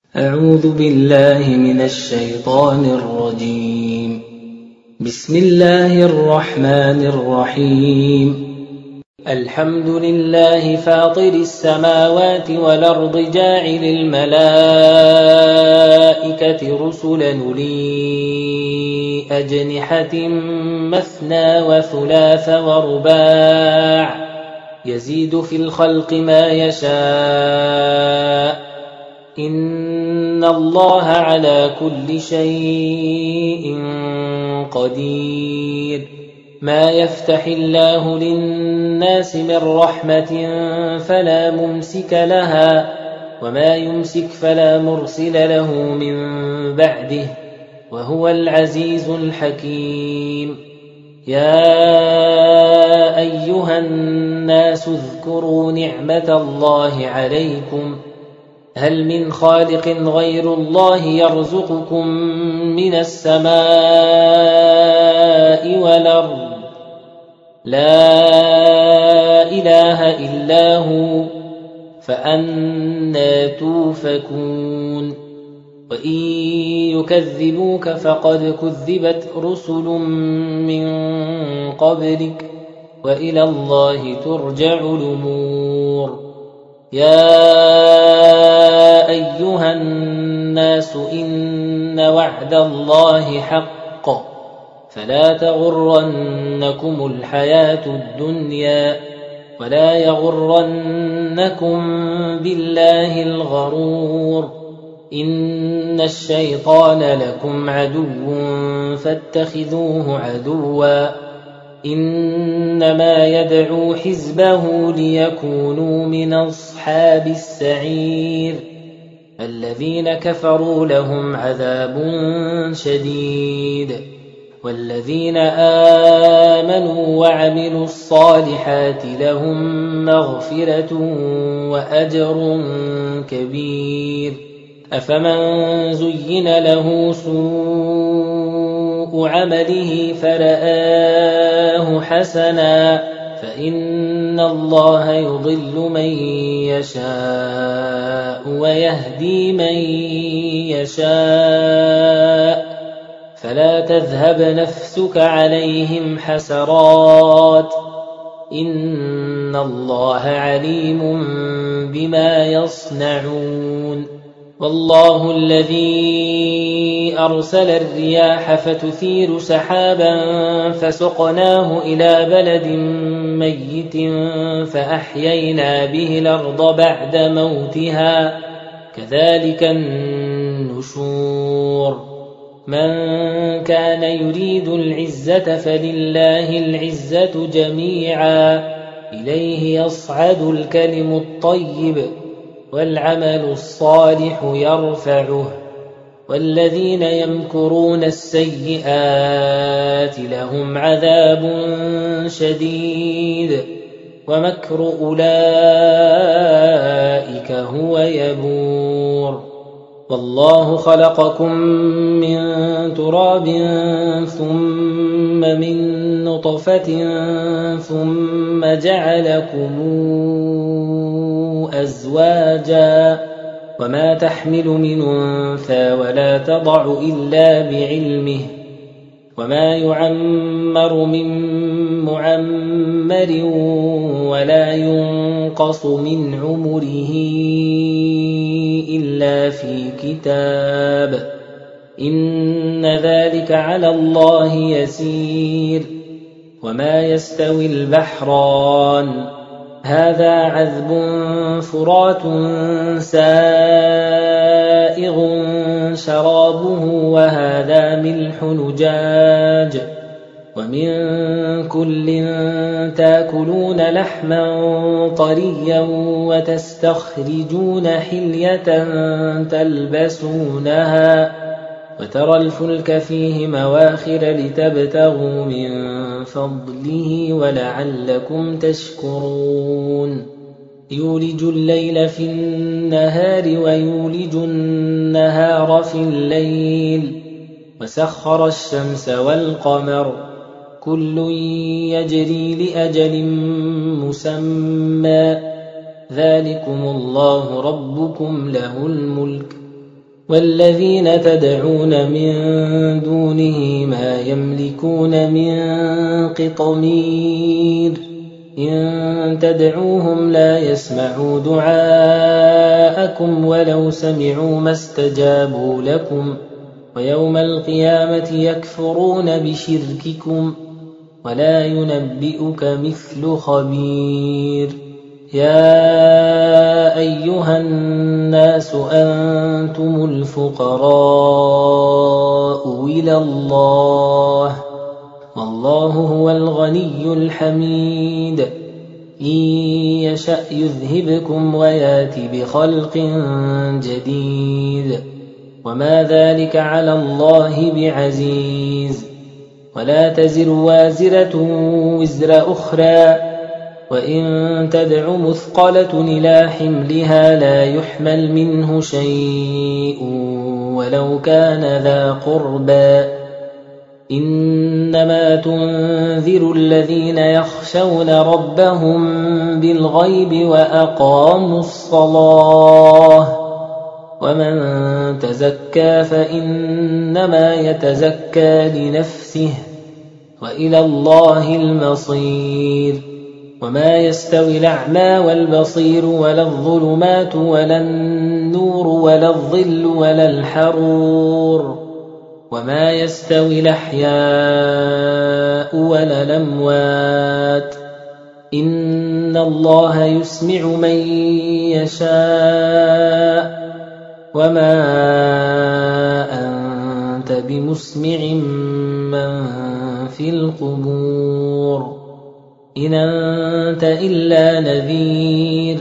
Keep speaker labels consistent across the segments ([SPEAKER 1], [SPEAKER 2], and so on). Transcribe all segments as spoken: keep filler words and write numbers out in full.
[SPEAKER 1] أعوذ بالله من الشيطان الرجيم. بسم الله الرحمن الرحيم. الحمد لله فاطر السماوات والأرض جاعل الملائكة رسلا أولي أجنحة مثنى وثلاث ورباع يزيد في الخلق ما يشاء إن الله على كل شيء قدير. ما يفتح الله للناس من رحمة فلا ممسك لها وما يمسك فلا مرسل له من بعده وهو العزيز الحكيم. يا أيها الناس اذكروا نعمة الله عليكم هل من خالق غير الله يرزقكم من السماء والأرض لا إله إلا هو فأنى توفكون. وإن يكذبوك فقد كذبت رسل من قبلك وإلى الله ترجع الأمور. يا أيها الناس إن وعد الله حق فلا تغرنكم الحياة الدنيا ولا يغرنكم بالله الغرور. إن الشيطان لكم عدو فاتخذوه عدوا إنما يدعو حزبه ليكونوا من أصحاب السعير. الذين كفروا لهم عذاب شديد والذين آمنوا وعملوا الصالحات لهم مغفرة وأجر كبير. أفمن زين له سوء عمله فرآه حسنا فإن الله يضل من يشاء ويهدي من يشاء فلا تذهب نفسك عليهم حسرات إن الله عليم بما يصنعون. والله الذي أرسل الرياح فتثير سحابا فسقناه إلى بلد ميت فأحيينا به الأرض بعد موتها كذلك النشور. من كان يريد العزة فلله العزة جميعا إليه يصعد الكلم الطيب والعمل الصالح يرفعه والذين يمكرون السيئات لهم عذاب شديد ومكر أولئك هو يبور. والله خلقكم من تراب ثم من نطفة ثم جعلكم أزواجا وما تحمل من أنثى ولا تضع إلا بعلمه وما يعمر من معمر ولا ينقص من عمره إلا في كتاب إن ذلك على الله يسير. وما يستوي البحران هذا عذب فرات سائغ شرابه وهذا ملح نجاج ومن كل تاكلون لحما طريا وتستخرجون حلية تلبسونها وترى الفلك فيه مواخر لتبتغوا من فضله ولعلكم تشكرون. يولج الليل في النهار ويولج النهار في الليل وسخر الشمس والقمر كل يجري لأجل مسمى ذلكم الله ربكم له الملك والذين تدعون من دونه ما يملكون من قطمير إن تدعوهم لا يسمعوا دعاءكم ولو سمعوا ما استجابوا لكم ويوم القيامة يكفرون بشرككم ولا ينبئك مثل خبير. يا أيها الناس أنتم الفقراء إلى الله والله هو الغني الحميد إن يشأ يذهبكم ويات بخلق جديد وما ذلك على الله بعزيز. ولا تزر وازرة وزر أخرى وإن تدع مثقلة إلى حملها لا يحمل منه شيء ولو كان ذا قربى إنما تنذر الذين يخشون ربهم بالغيب وأقاموا الصلاة ومن تزكى فإنما يتزكى لنفسه وإلى الله المصير. وما يستوي الأعمى والبصير ولا الظلمات ولا النور ولا الظل ولا الحرور وما يستوي الأحياء ولا الأموات إن الله يسمع من يشاء وما أنت بمسمع من في القبور إن أنت إلا نذير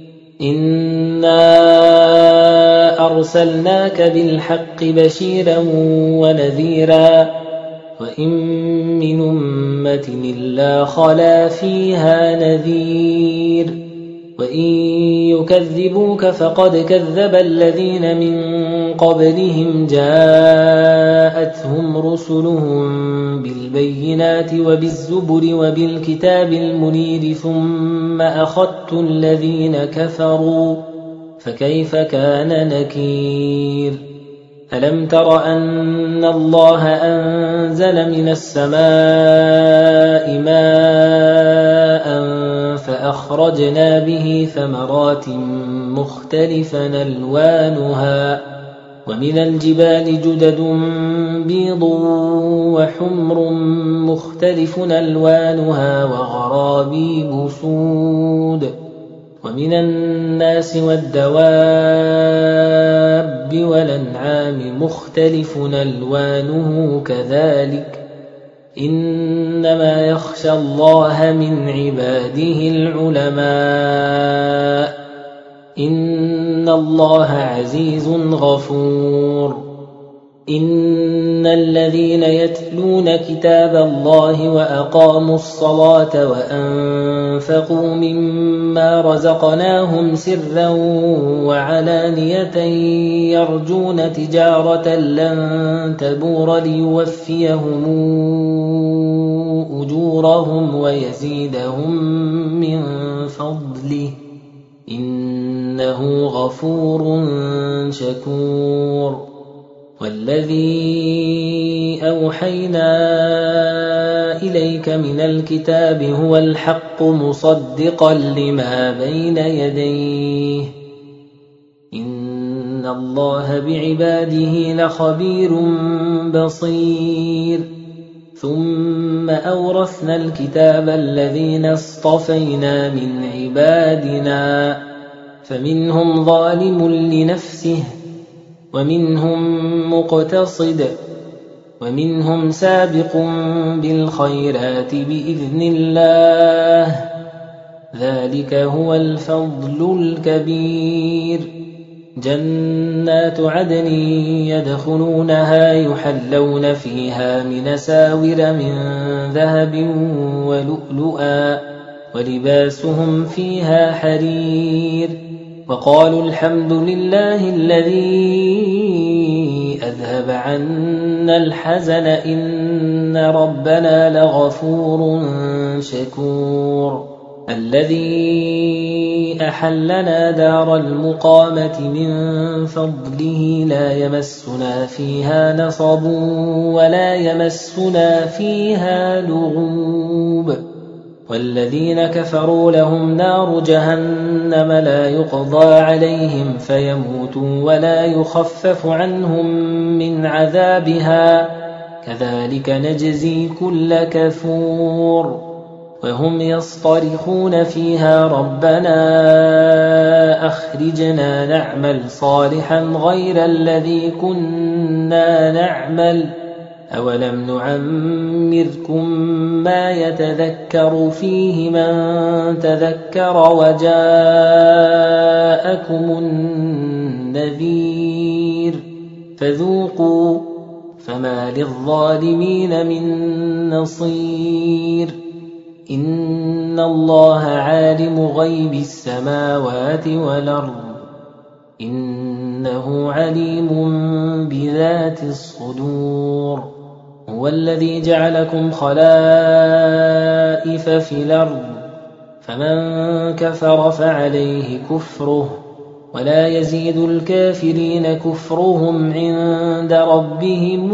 [SPEAKER 1] إنا أرسلناك بالحق بشيرا ونذيرا وإن من أمة إلا خلا فيها نذير وإن يكذبوك فقد كذب الذين من قبلهم جاءتهم رسلهم بالبينات وبالزبر وبالكتاب المنير ثم أخذت الذين كفروا فكيف كان نكير. ألم تر أن الله أنزل من السماء ماء فأخرجنا به ثمرات مختلفا ألوانها ومن الجبال جدد بيض وحمر مختلف ألوانها وغرابيب سود ومن الناس والدواب والأنعام مختلف ألوانه كذلك إنما يخشى الله من عباده العلماء إن الله عزيز غفور. إن الذين يتلون كتاب الله وأقاموا الصلاة وأنفقوا مما رزقناهم سرا وعلانية يرجون تجارة لن تبور ليوفيهم أجورهم ويزيدهم من فضله إنه غفور شكور. والذي أوحينا إليك من الكتاب هو الحق مصدقا لما بين يديه إن الله بعباده لخبير بصير. ثم أورثنا الكتاب الذين اصطفينا من عبادنا فمنهم ظالم لنفسه ومنهم مقتصد ومنهم سابق بالخيرات بإذن الله ذلك هو الفضل الكبير. جنات عدن يدخلونها يحلون فيها من أساور من ذهب ولؤلؤا ولباسهم فيها حرير وقالوا الحمد لله الذي أذهب عنا الحزن إن ربنا لغفور شكور. الذي أحلنا دار المقامة من فضله لا يمسنا فيها نصب ولا يمسنا فيها لغوب والذين كفروا لهم نار جهنم لا يقضى عليهم فيموتوا ولا يخفف عنهم من عذابها كذلك نجزي كل كفور وهم يصطرخون فيها ربنا أخرجنا نعمل صالحا غير الذي كنا نعمل أولم نعمركم ما يتذكر فيه من تذكر وجاءكم النذير فذوقوا فما للظالمين من نصير إن الله عالم غيب السماوات والأرض إنه عليم بذات الصدور هو الذي جعلكم خلائف في الأرض فمن كفر فعليه كفره ولا يزيد الكافرين كفرهم عند ربهم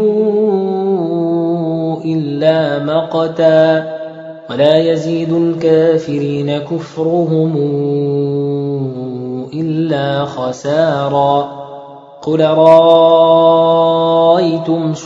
[SPEAKER 1] إلا مقتا ولا يزيد الكافرين كفرهم إلا خسارا قل رأيتم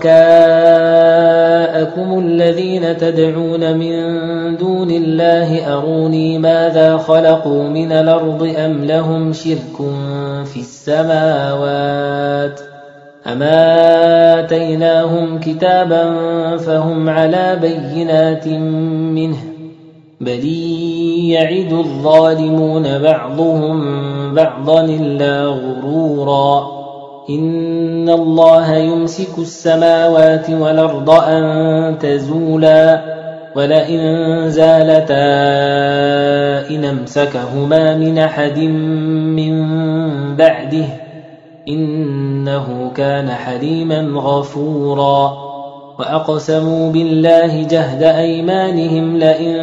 [SPEAKER 1] شركاءكم الذين تدعون من دون الله أروني ماذا خلقوا من الأرض أم لهم شرك في السماوات أما آتيناهم كتابا فهم على بينات منه بل يعد الظالمون بعضهم بعضا إلا غرورا إن الله يمسك السماوات والأرض أن تزولا ولئن زالتا إن امسكهما من أحد من بعده إنه كان حليما غفورا وأقسموا بالله جهد أيمانهم لئن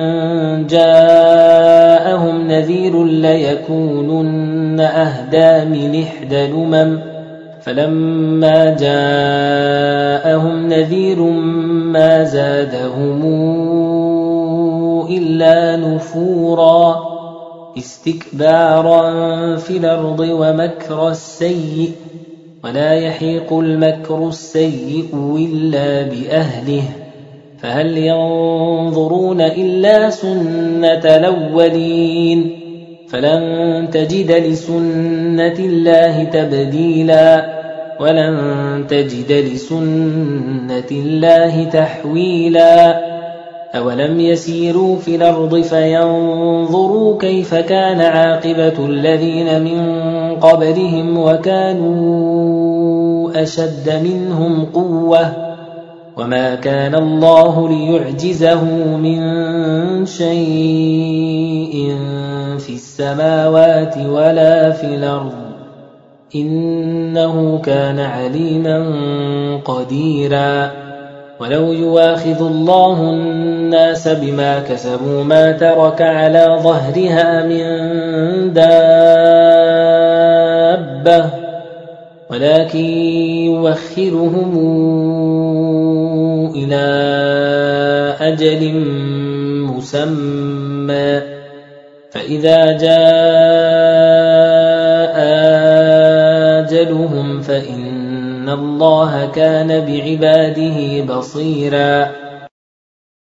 [SPEAKER 1] جاءهم نذير ليكونن أهدى من إحدى الأمم فلما جاءهم نذير ما زادهم إلا نفورا استكبارا في الأرض ومكر السيء ولا يحيق المكر السيء إلا بأهله فهل ينظرون إلا سنة الأولين فلن تجد لسنة الله تبديلا ولن تجد لسنة الله تحويلا أولم يسيروا في الأرض فينظروا كيف كان عاقبة الذين من قبلهم وكانوا أشد منهم قوة وما كان الله ليعجزه من شيء في السماوات ولا في الأرض إنه كان عليما قديرا ولو يواخذ الله الناس بما كسبوا ما ترك على ظهرها من دابة ولكن يوخرهم إلى أجل مسمى فإذا جاء أجلهم فإن الله كان بعباده بصيرا